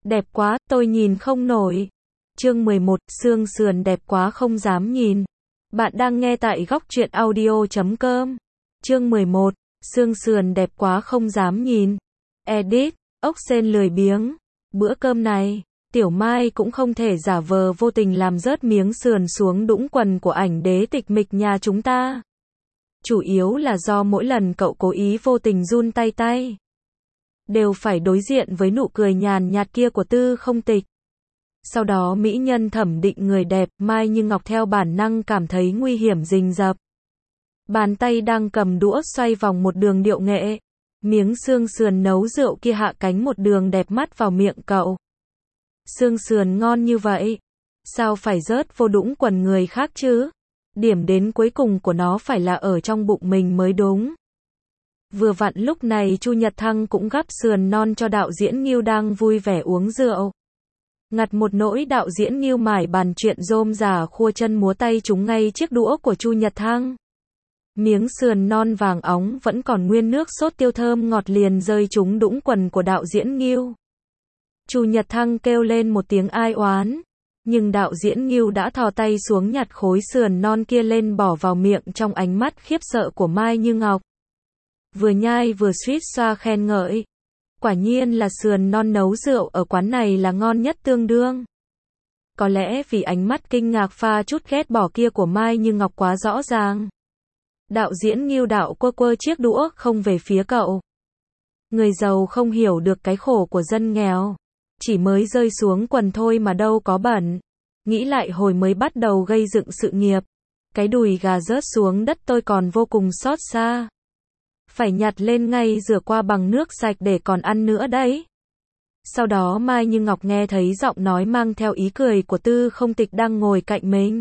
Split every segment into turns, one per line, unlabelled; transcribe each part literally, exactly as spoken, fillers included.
Đẹp quá, tôi nhìn không nổi. Chương mười một, xương sườn đẹp quá không dám nhìn. Bạn đang nghe tại góc truyện audio chấm com. Chương mười một, xương sườn đẹp quá không dám nhìn. Edit, ốc sên lười biếng. Bữa cơm này, Tiểu Mai cũng không thể giả vờ vô tình làm rớt miếng sườn xuống đũng quần của ảnh đế tịch mịch nhà chúng ta. Chủ yếu là do mỗi lần cậu cố ý vô tình run tay tay, đều phải đối diện với nụ cười nhàn nhạt kia của Tư Không Tịch. Sau đó mỹ nhân thẩm định người đẹp, Mai Như Ngọc theo bản năng cảm thấy nguy hiểm rình rập. Bàn tay đang cầm đũa xoay vòng một đường điệu nghệ. Miếng xương sườn nấu rượu kia hạ cánh một đường đẹp mắt vào miệng cậu. Xương sườn ngon như vậy, sao phải rớt vô đũng quần người khác chứ? Điểm đến cuối cùng của nó phải là ở trong bụng mình mới đúng. Vừa vặn lúc này Chu Nhật Thăng cũng gắp sườn non cho đạo diễn Ngưu đang vui vẻ uống rượu. Ngặt một nỗi đạo diễn Ngưu mải bàn chuyện rôm rả khua chân múa tay trúng ngay chiếc đũa của Chu Nhật Thăng. Miếng sườn non vàng óng vẫn còn nguyên nước sốt tiêu thơm ngọt liền rơi trúng đũng quần của đạo diễn Ngưu. Chu Nhật Thăng kêu lên một tiếng ai oán, nhưng đạo diễn Ngưu đã thò tay xuống nhặt khối sườn non kia lên bỏ vào miệng trong ánh mắt khiếp sợ của Mai Như Ngọc. Vừa nhai vừa suýt xoa khen ngợi. Quả nhiên là sườn non nấu rượu ở quán này là ngon nhất tương đương. Có lẽ vì ánh mắt kinh ngạc pha chút ghét bỏ kia của Mai Như Ngọc quá rõ ràng. Đạo diễn Ngưu đạo quơ quơ chiếc đũa không về phía cậu. Người giàu không hiểu được cái khổ của dân nghèo. Chỉ mới rơi xuống quần thôi mà đâu có bẩn. Nghĩ lại hồi mới bắt đầu gây dựng sự nghiệp, cái đùi gà rớt xuống đất tôi còn vô cùng xót xa. Phải nhặt lên ngay rửa qua bằng nước sạch để còn ăn nữa đấy. Sau đó Mai Như Ngọc nghe thấy giọng nói mang theo ý cười của Tư Không Tịch đang ngồi cạnh mình.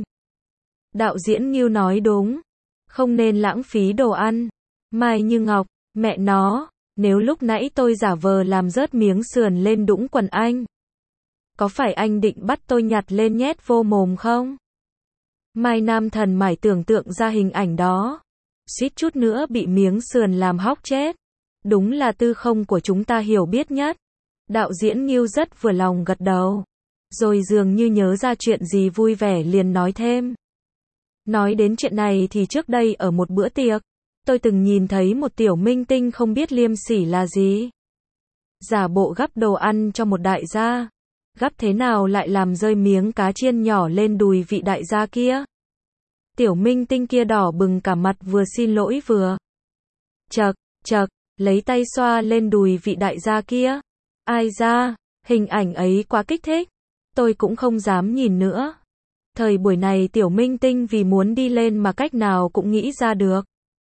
Đạo diễn Ngưu nói đúng, không nên lãng phí đồ ăn. Mai Như Ngọc, mẹ nó, nếu lúc nãy tôi giả vờ làm rớt miếng sườn lên đũng quần anh, có phải anh định bắt tôi nhặt lên nhét vô mồm không? Mai Nam Thần mải tưởng tượng ra hình ảnh đó, suýt chút nữa bị miếng sườn làm hóc chết. Đúng là Tư Không của chúng ta hiểu biết nhất. Đạo diễn Ngưu rất vừa lòng gật đầu, rồi dường như nhớ ra chuyện gì vui vẻ liền nói thêm. Nói đến chuyện này thì trước đây ở một bữa tiệc, tôi từng nhìn thấy một tiểu minh tinh không biết liêm sỉ là gì. Giả bộ gắp đồ ăn cho một đại gia. Gắp thế nào lại làm rơi miếng cá chiên nhỏ lên đùi vị đại gia kia. Tiểu minh tinh kia đỏ bừng cả mặt vừa xin lỗi vừa chậc, chậc, lấy tay xoa lên đùi vị đại gia kia. Ai da, hình ảnh ấy quá kích thích. Tôi cũng không dám nhìn nữa. Thời buổi này tiểu minh tinh vì muốn đi lên mà cách nào cũng nghĩ ra được.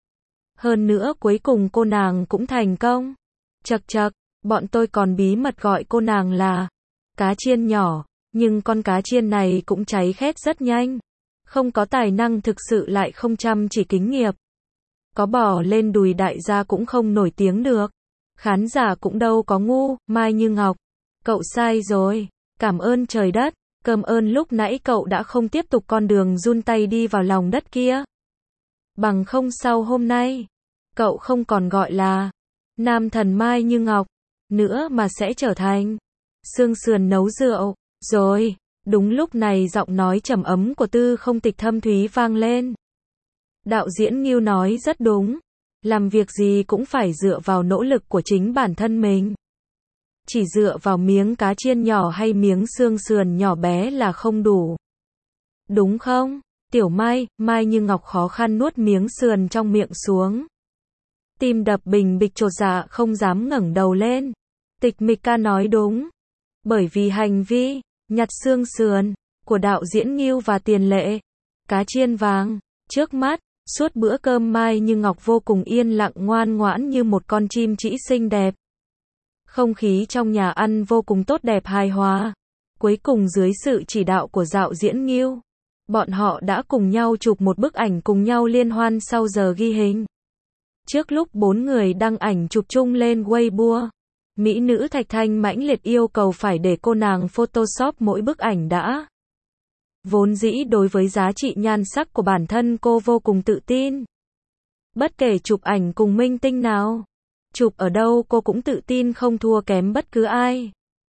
Hơn nữa cuối cùng cô nàng cũng thành công. Chậc chậc, bọn tôi còn bí mật gọi cô nàng là cá chiên nhỏ, nhưng con cá chiên này cũng cháy khét rất nhanh. Không có tài năng thực sự lại không chăm chỉ kính nghiệp. Có bỏ lên đùi đại gia cũng không nổi tiếng được. Khán giả cũng đâu có ngu. Mai Như Ngọc, cậu sai rồi. Cảm ơn trời đất, cảm ơn lúc nãy cậu đã không tiếp tục con đường run tay đi vào lòng đất kia. Bằng không sau hôm nay, cậu không còn gọi là Nam Thần Mai Như Ngọc nữa mà sẽ trở thành xương sườn nấu rượu. Rồi, đúng lúc này giọng nói trầm ấm của Tư Không Tịch thâm thúy vang lên. Đạo diễn Ngưu nói rất đúng. Làm việc gì cũng phải dựa vào nỗ lực của chính bản thân mình. Chỉ dựa vào miếng cá chiên nhỏ hay miếng xương sườn nhỏ bé là không đủ. Đúng không? Tiểu Mai, Mai Như Ngọc khó khăn nuốt miếng sườn trong miệng xuống. Tim đập bình bịch chột dạ không dám ngẩng đầu lên. Tịch Mịch ca nói đúng. Bởi vì hành vi nhặt xương sườn của đạo diễn Ngưu và tiền lệ cá chiên vàng trước mắt, suốt bữa cơm Mai Như Ngọc vô cùng yên lặng ngoan ngoãn như một con chim trĩ xinh đẹp. Không khí trong nhà ăn vô cùng tốt đẹp hài hòa. Cuối cùng dưới sự chỉ đạo của đạo diễn Ngưu, bọn họ đã cùng nhau chụp một bức ảnh cùng nhau liên hoan sau giờ ghi hình. Trước lúc bốn người đăng ảnh chụp chung lên Weibo, mỹ nữ Thạch Thanh mãnh liệt yêu cầu phải để cô nàng Photoshop mỗi bức ảnh đã. Vốn dĩ đối với giá trị nhan sắc của bản thân cô vô cùng tự tin. Bất kể chụp ảnh cùng minh tinh nào, chụp ở đâu cô cũng tự tin không thua kém bất cứ ai.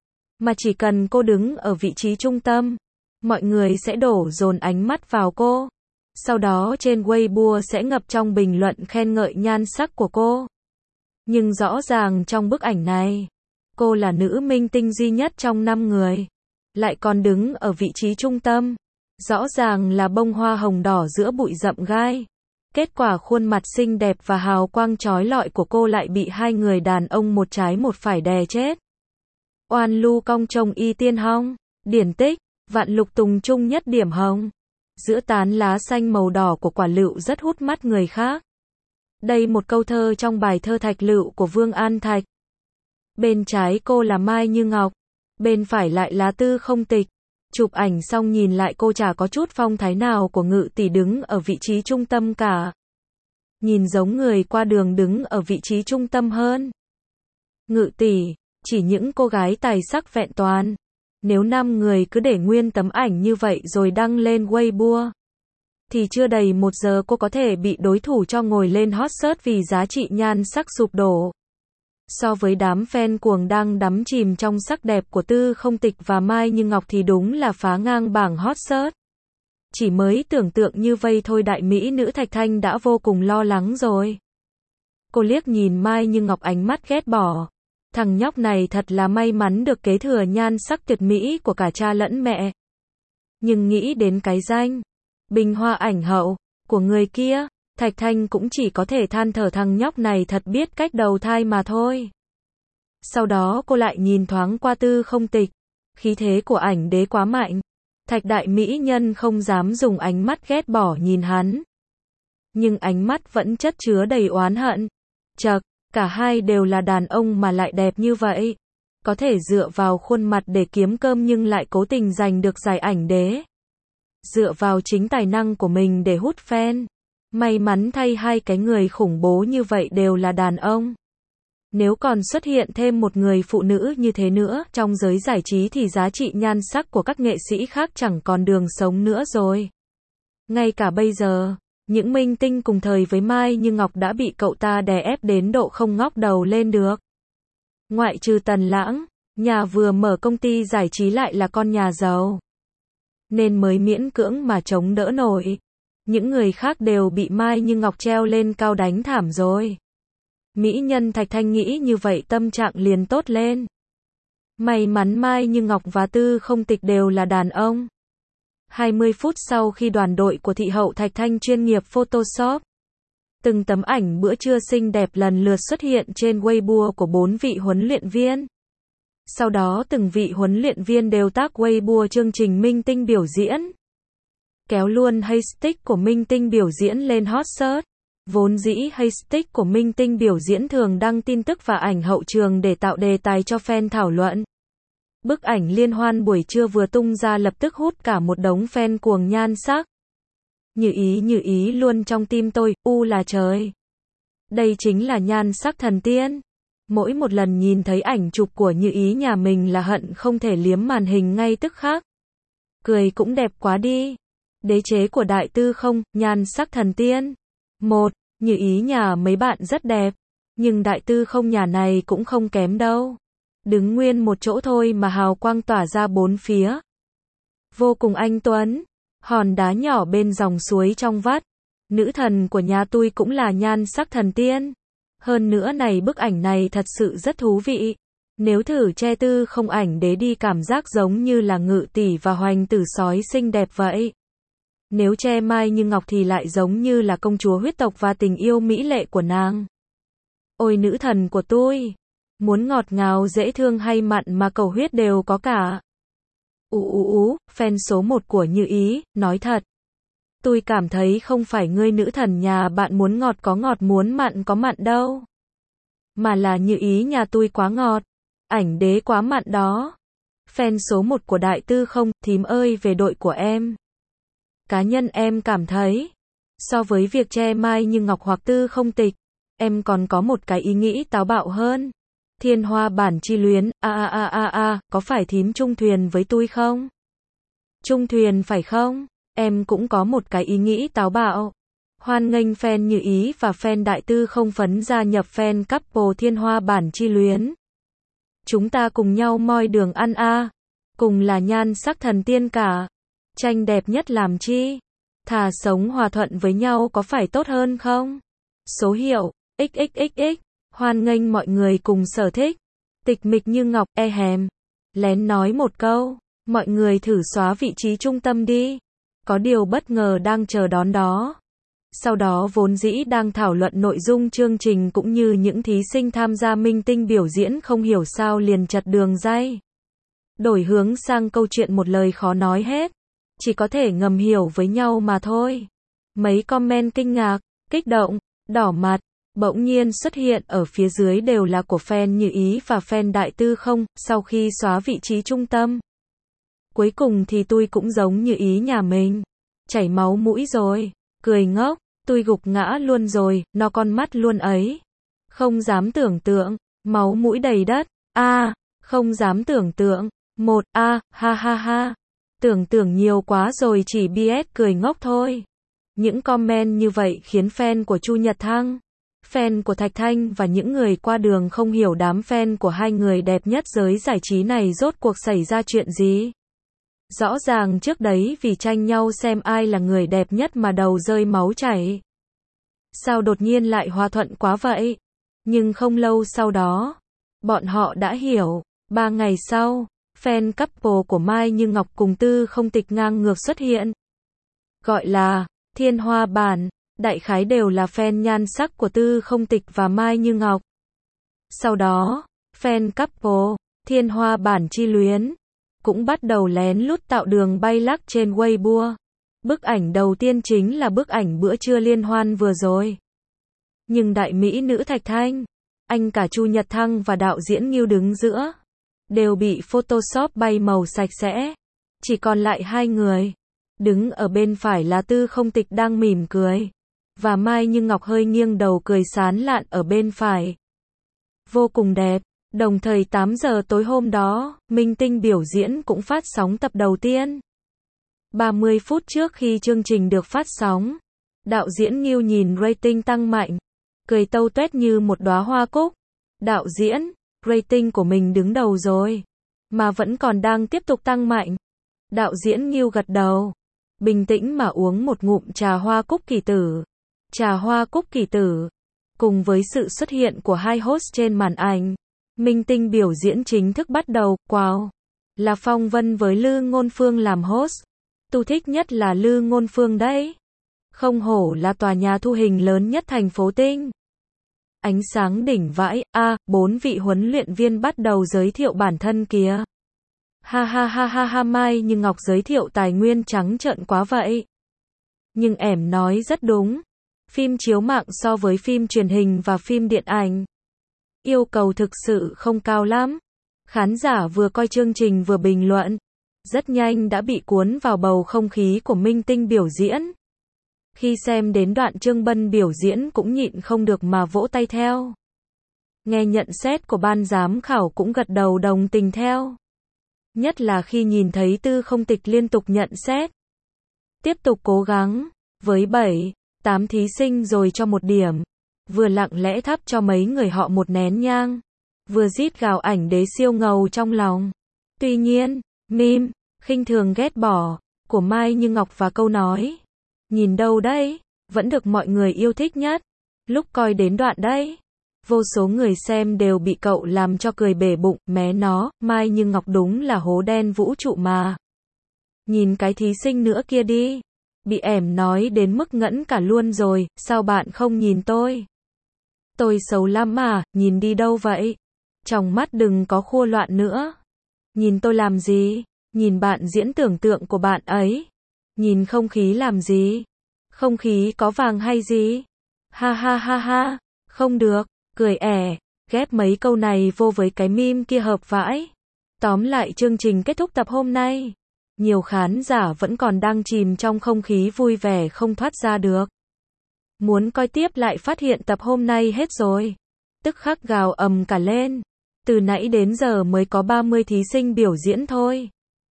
Mà chỉ cần cô đứng ở vị trí trung tâm, mọi người sẽ đổ dồn ánh mắt vào cô. Sau đó trên Weibo sẽ ngập trong bình luận khen ngợi nhan sắc của cô. Nhưng rõ ràng trong bức ảnh này, cô là nữ minh tinh duy nhất trong năm người, lại còn đứng ở vị trí trung tâm. Rõ ràng là bông hoa hồng đỏ giữa bụi rậm gai. Kết quả khuôn mặt xinh đẹp và hào quang chói lọi của cô lại bị hai người đàn ông một trái một phải đè chết. Oan lu cong trông y tiên hong, điển tích, vạn lục tùng chung nhất điểm hồng. Giữa tán lá xanh màu đỏ của quả lựu rất hút mắt người khác. Đây một câu thơ trong bài thơ Thạch Lựu của Vương An Thạch. Bên trái cô là Mai Như Ngọc, bên phải lại là Tư Không Tịch. Chụp ảnh xong nhìn lại cô chả có chút phong thái nào của Ngự tỷ đứng ở vị trí trung tâm cả. Nhìn giống người qua đường đứng ở vị trí trung tâm hơn. Ngự tỷ, chỉ những cô gái tài sắc vẹn toàn. Nếu năm người cứ để nguyên tấm ảnh như vậy rồi đăng lên Weibo, thì chưa đầy một giờ cô có thể bị đối thủ cho ngồi lên hot search vì giá trị nhan sắc sụp đổ. So với đám fan cuồng đang đắm chìm trong sắc đẹp của Tư Không Tịch và Mai Như Ngọc thì đúng là phá ngang bảng hot search. Chỉ mới tưởng tượng như vây thôi đại mỹ nữ Thạch Thanh đã vô cùng lo lắng rồi. Cô liếc nhìn Mai Như Ngọc ánh mắt ghét bỏ. Thằng nhóc này thật là may mắn được kế thừa nhan sắc tuyệt mỹ của cả cha lẫn mẹ. Nhưng nghĩ đến cái danh Bình Hoa ảnh hậu của người kia, Thạch Thanh cũng chỉ có thể than thở thằng nhóc này thật biết cách đầu thai mà thôi. Sau đó cô lại nhìn thoáng qua Tư Không Tịch. Khí thế của ảnh đế quá mạnh. Thạch đại mỹ nhân không dám dùng ánh mắt ghét bỏ nhìn hắn. Nhưng ánh mắt vẫn chất chứa đầy oán hận. Chậc, cả hai đều là đàn ông mà lại đẹp như vậy. Có thể dựa vào khuôn mặt để kiếm cơm nhưng lại cố tình giành được giải ảnh đế. Dựa vào chính tài năng của mình để hút fan. May mắn thay hai cái người khủng bố như vậy đều là đàn ông. Nếu còn xuất hiện thêm một người phụ nữ như thế nữa trong giới giải trí thì giá trị nhan sắc của các nghệ sĩ khác chẳng còn đường sống nữa rồi. Ngay cả bây giờ, những minh tinh cùng thời với Mai Như Ngọc đã bị cậu ta đè ép đến độ không ngóc đầu lên được. Ngoại trừ Tần Lãng, nhà vừa mở công ty giải trí lại là con nhà giàu, nên mới miễn cưỡng mà chống đỡ nổi. Những người khác đều bị Mai Như Ngọc treo lên cao đánh thảm rồi. Mỹ nhân Thạch Thanh nghĩ như vậy tâm trạng liền tốt lên. May mắn Mai Như Ngọc và Tư Không Tịch đều là đàn ông. hai mươi phút sau khi đoàn đội của thị hậu Thạch Thanh chuyên nghiệp Photoshop, từng tấm ảnh bữa trưa xinh đẹp lần lượt xuất hiện trên Weibo của bốn vị huấn luyện viên. Sau đó từng vị huấn luyện viên đều tác Weibo chương trình minh tinh biểu diễn. Kéo luôn hashtag của minh tinh biểu diễn lên hot search. Vốn dĩ hashtag của minh tinh biểu diễn thường đăng tin tức và ảnh hậu trường để tạo đề tài cho fan thảo luận. Bức ảnh liên hoan buổi trưa vừa tung ra lập tức hút cả một đống fan cuồng nhan sắc. Như ý như ý luôn trong tim tôi, u là trời. Đây chính là nhan sắc thần tiên. Mỗi một lần nhìn thấy ảnh chụp của Như Ý nhà mình là hận không thể liếm màn hình ngay tức khắc. Cười cũng đẹp quá đi. Đế chế của Đại Tư Không, nhan sắc thần tiên. Một, Như Ý nhà mấy bạn rất đẹp. Nhưng Đại Tư Không nhà này cũng không kém đâu. Đứng nguyên một chỗ thôi mà hào quang tỏa ra bốn phía. Vô cùng anh tuấn. Hòn đá nhỏ bên dòng suối trong vắt. Nữ thần của nhà tôi cũng là nhan sắc thần tiên. Hơn nữa này bức ảnh này thật sự rất thú vị. Nếu thử che Tư Không ảnh đế đi cảm giác giống như là Ngự tỷ và Hoành tử sói xinh đẹp vậy. Nếu che Mai Như Ngọc thì lại giống như là công chúa huyết tộc và tình yêu mỹ lệ của nàng. Ôi nữ thần của tôi, muốn ngọt ngào dễ thương hay mặn mà cầu huyết đều có cả. Ú ú ú, fan số một của Như Ý, nói thật. Tôi cảm thấy không phải ngươi nữ thần nhà bạn muốn ngọt có ngọt muốn mặn có mặn đâu. Mà là Như Ý nhà tôi quá ngọt. Ảnh đế quá mặn đó. Fan số một của Đại Tư Không, thím ơi về đội của em. Cá nhân em cảm thấy, so với việc che Mai Như Ngọc hoặc Tư Không Tịch, em còn có một cái ý nghĩ táo bạo hơn. Thiên Hoa Bản Chi Luyến, a a a a a, có phải thím chung thuyền với tôi không? Chung thuyền phải không? Em cũng có một cái ý nghĩ táo bạo. Hoan nghênh fan Như Ý và fan Đại Tư Không phấn gia nhập fan couple Thiên Hoa Bản Chi Luyến. Chúng ta cùng nhau moi đường ăn a. Cùng là nhan sắc thần tiên cả. Tranh đẹp nhất làm chi? Thà sống hòa thuận với nhau có phải tốt hơn không? Số hiệu ích ích ích ích. Hoan nghênh mọi người cùng sở thích. Tịch mịch như ngọc, e hèm. Lén nói một câu. Mọi người thử xóa vị trí trung tâm đi. Có điều bất ngờ đang chờ đón đó. Sau đó vốn dĩ đang thảo luận nội dung chương trình cũng như những thí sinh tham gia minh tinh biểu diễn không hiểu sao liền chật đường ray. Đổi hướng sang câu chuyện một lời khó nói hết. Chỉ có thể ngầm hiểu với nhau mà thôi. Mấy comment kinh ngạc, kích động, đỏ mặt, bỗng nhiên xuất hiện ở phía dưới đều là của fan Như Ý và fan Đại Tư không, sau khi xóa vị trí trung tâm. Cuối cùng thì tôi cũng giống Như Ý nhà mình. Chảy máu mũi rồi, cười ngốc, tôi gục ngã luôn rồi, nó con mắt luôn ấy. Không dám tưởng tượng, máu mũi đầy đất, a không dám tưởng tượng, một a ha ha ha. Tưởng tượng nhiều quá rồi chỉ bê ét cười ngốc thôi. Những comment như vậy khiến fan của Chu Nhật Thăng, fan của Thạch Thanh và những người qua đường không hiểu đám fan của hai người đẹp nhất giới giải trí này rốt cuộc xảy ra chuyện gì. Rõ ràng trước đấy vì tranh nhau xem ai là người đẹp nhất mà đầu rơi máu chảy. Sao đột nhiên lại hòa thuận quá vậy? Nhưng không lâu sau đó, bọn họ đã hiểu. Ba ngày sau, fan couple của Mai Như Ngọc cùng Tư Không Tịch ngang ngược xuất hiện. Gọi là Thiên Hoa bản, đại khái đều là fan nhan sắc của Tư Không Tịch và Mai Như Ngọc. Sau đó, fan couple Thiên Hoa bản chi luyến cũng bắt đầu lén lút tạo đường bay lắc trên Weibo. Bức ảnh đầu tiên chính là bức ảnh bữa trưa liên hoan vừa rồi. Nhưng đại mỹ nữ Thạch Thanh, anh cả Chu Nhật Thăng và đạo diễn Ngưu đứng giữa, đều bị Photoshop bay màu sạch sẽ. Chỉ còn lại hai người. Đứng ở bên phải là Tư Không Tịch đang mỉm cười. Và Mai Như Ngọc hơi nghiêng đầu cười sán lạn ở bên phải. Vô cùng đẹp. Đồng thời tám giờ tối hôm đó, minh tinh biểu diễn cũng phát sóng tập đầu tiên. ba mươi phút trước khi chương trình được phát sóng, đạo diễn Ngưu nhìn rating tăng mạnh, cười tâu tuét như một đóa hoa cúc. Đạo diễn, rating của mình đứng đầu rồi, mà vẫn còn đang tiếp tục tăng mạnh. Đạo diễn Ngưu gật đầu, bình tĩnh mà uống một ngụm trà hoa cúc kỳ tử. Trà hoa cúc kỳ tử, cùng với sự xuất hiện của hai host trên màn ảnh, minh tinh biểu diễn chính thức bắt đầu. Wow, là Phong Vân với Lư Ngôn Phương làm host. Tu thích nhất là Lư Ngôn Phương đấy. Không hổ là tòa nhà thu hình lớn nhất thành phố Tinh. Ánh sáng đỉnh vãi, a, à, bốn vị huấn luyện viên bắt đầu giới thiệu bản thân kìa. Ha ha ha ha ha. Mai Như Ngọc giới thiệu tài nguyên trắng trợn quá vậy. Nhưng ẻm nói rất đúng. Phim chiếu mạng so với phim truyền hình và phim điện ảnh, yêu cầu thực sự không cao lắm. Khán giả vừa coi chương trình vừa bình luận, rất nhanh đã bị cuốn vào bầu không khí của minh tinh biểu diễn. Khi xem đến đoạn Trương Bân biểu diễn cũng nhịn không được mà vỗ tay theo. Nghe nhận xét của ban giám khảo cũng gật đầu đồng tình theo. Nhất là khi nhìn thấy Tư Không Tịch liên tục nhận xét. Tiếp tục cố gắng, với bảy, tám thí sinh rồi cho một điểm. Vừa lặng lẽ thắp cho mấy người họ một nén nhang. Vừa rít gào ảnh đế siêu ngầu trong lòng. Tuy nhiên, meme, khinh thường ghét bỏ, của Mai Như Ngọc và câu nói. Nhìn đâu đấy, vẫn được mọi người yêu thích nhất. Lúc coi đến đoạn đấy, vô số người xem đều bị cậu làm cho cười bể bụng, mé nó, Mai Như Ngọc đúng là hố đen vũ trụ mà. Nhìn cái thí sinh nữa kia đi. Bị ẻm nói đến mức ngẫn cả luôn rồi, sao bạn không nhìn tôi? Tôi xấu lắm mà, nhìn đi đâu vậy? Trong mắt đừng có khua loạn nữa. Nhìn tôi làm gì? Nhìn bạn diễn tưởng tượng của bạn ấy. Nhìn không khí làm gì? Không khí có vàng hay gì? Ha ha ha ha, không được, cười ẻ, ghép mấy câu này vô với cái meme kia hợp vãi. Tóm lại chương trình kết thúc tập hôm nay. Nhiều khán giả vẫn còn đang chìm trong không khí vui vẻ không thoát ra được. Muốn coi tiếp lại phát hiện tập hôm nay hết rồi. Tức khắc gào ầm cả lên. Từ nãy đến giờ mới có ba mươi thí sinh biểu diễn thôi.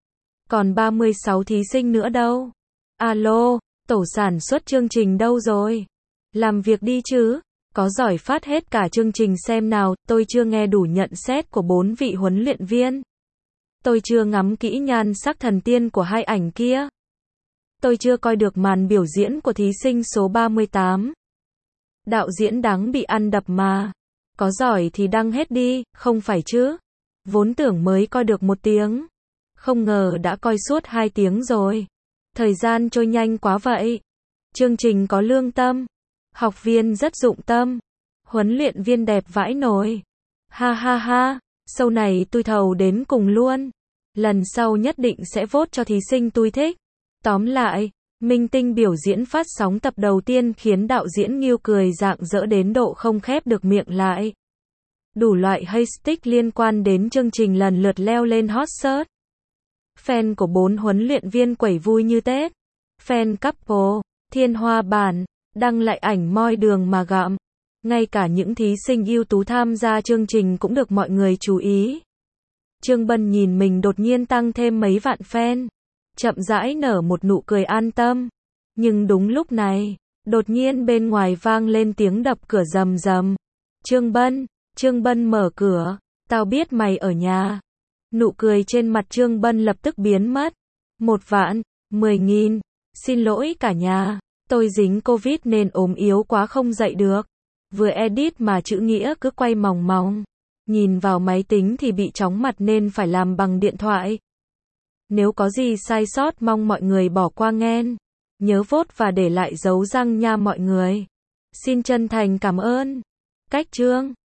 Còn ba mươi sáu thí sinh nữa đâu? Alo, tổ sản xuất chương trình đâu rồi? Làm việc đi chứ. Có giỏi phát hết cả chương trình xem nào, tôi chưa nghe đủ nhận xét của bốn vị huấn luyện viên. Tôi chưa ngắm kỹ nhan sắc thần tiên của hai ảnh kia. Tôi chưa coi được màn biểu diễn của thí sinh số ba mươi tám. Đạo diễn đáng bị ăn đập mà. Có giỏi thì đăng hết đi, không phải chứ. Vốn tưởng mới coi được một tiếng. Không ngờ đã coi suốt hai tiếng rồi. Thời gian trôi nhanh quá vậy. Chương trình có lương tâm. Học viên rất dụng tâm. Huấn luyện viên đẹp vãi nồi. Ha ha ha, show này tôi thầu đến cùng luôn. Lần sau nhất định sẽ vote cho thí sinh tôi thích. Tóm lại, Minh Tinh biểu diễn phát sóng tập đầu tiên khiến đạo diễn Ngưu cười rạng rỡ đến độ không khép được miệng lại. Đủ loại hashtag liên quan đến chương trình lần lượt leo lên hot search. Fan của bốn huấn luyện viên quẩy vui như Tết. Fan couple, Thiên Hoa Bản, đăng lại ảnh moi đường mà gặm. Ngay cả những thí sinh ưu tú tham gia chương trình cũng được mọi người chú ý. Trương Bân nhìn mình đột nhiên tăng thêm mấy vạn fan. Chậm rãi nở một nụ cười an tâm. Nhưng đúng lúc này, đột nhiên bên ngoài vang lên tiếng đập cửa rầm rầm. Trương Bân, Trương Bân mở cửa, tao biết mày ở nhà. Nụ cười trên mặt Trương Bân lập tức biến mất. Một vạn, mười nghìn, xin lỗi cả nhà, tôi dính Covid nên ốm yếu quá không dậy được. Vừa edit mà chữ nghĩa cứ quay mòng mòng. Nhìn vào máy tính thì bị chóng mặt nên phải làm bằng điện thoại. Nếu có gì sai sót mong mọi người bỏ qua nghen. Nhớ vote và để lại dấu răng nha mọi người. Xin chân thành cảm ơn. Cách chương